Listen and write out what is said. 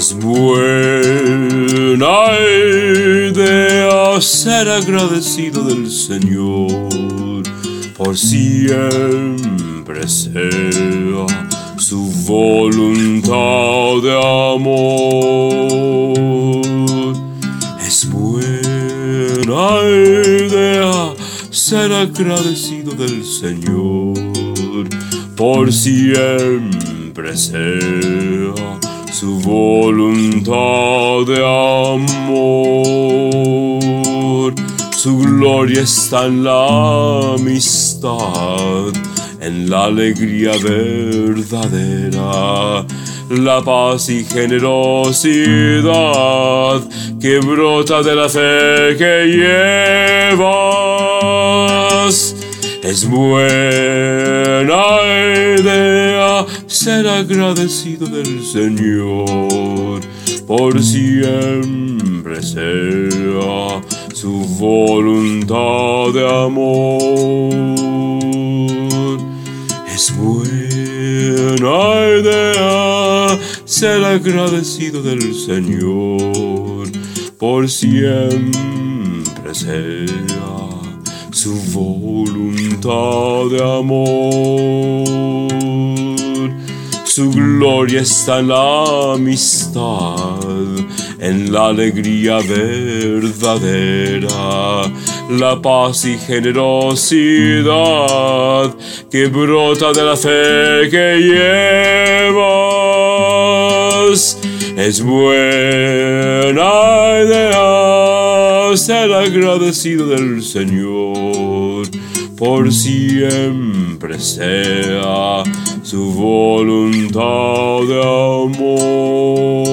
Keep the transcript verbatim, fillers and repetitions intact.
Es buena idea ser agradecido del Señor, por siempre sea su voluntad de amor. Es buena idea ser agradecido del Señor, por siempre sea su voluntad de amor. Su gloria está en la amistad, en la alegría verdadera, la paz y generosidad que brota de la fe que llevas. Es buena idea ser agradecido del Señor, por siempre sea su voluntad de amor. Es buena idea ser agradecido del Señor, por siempre sea su voluntad de amor. Su gloria está en la amistad, en la alegría verdadera, la paz y generosidad que brota de la fe que llevas. Es buena idea ser agradecido del Señor, por siempre sea su voluntad de amor.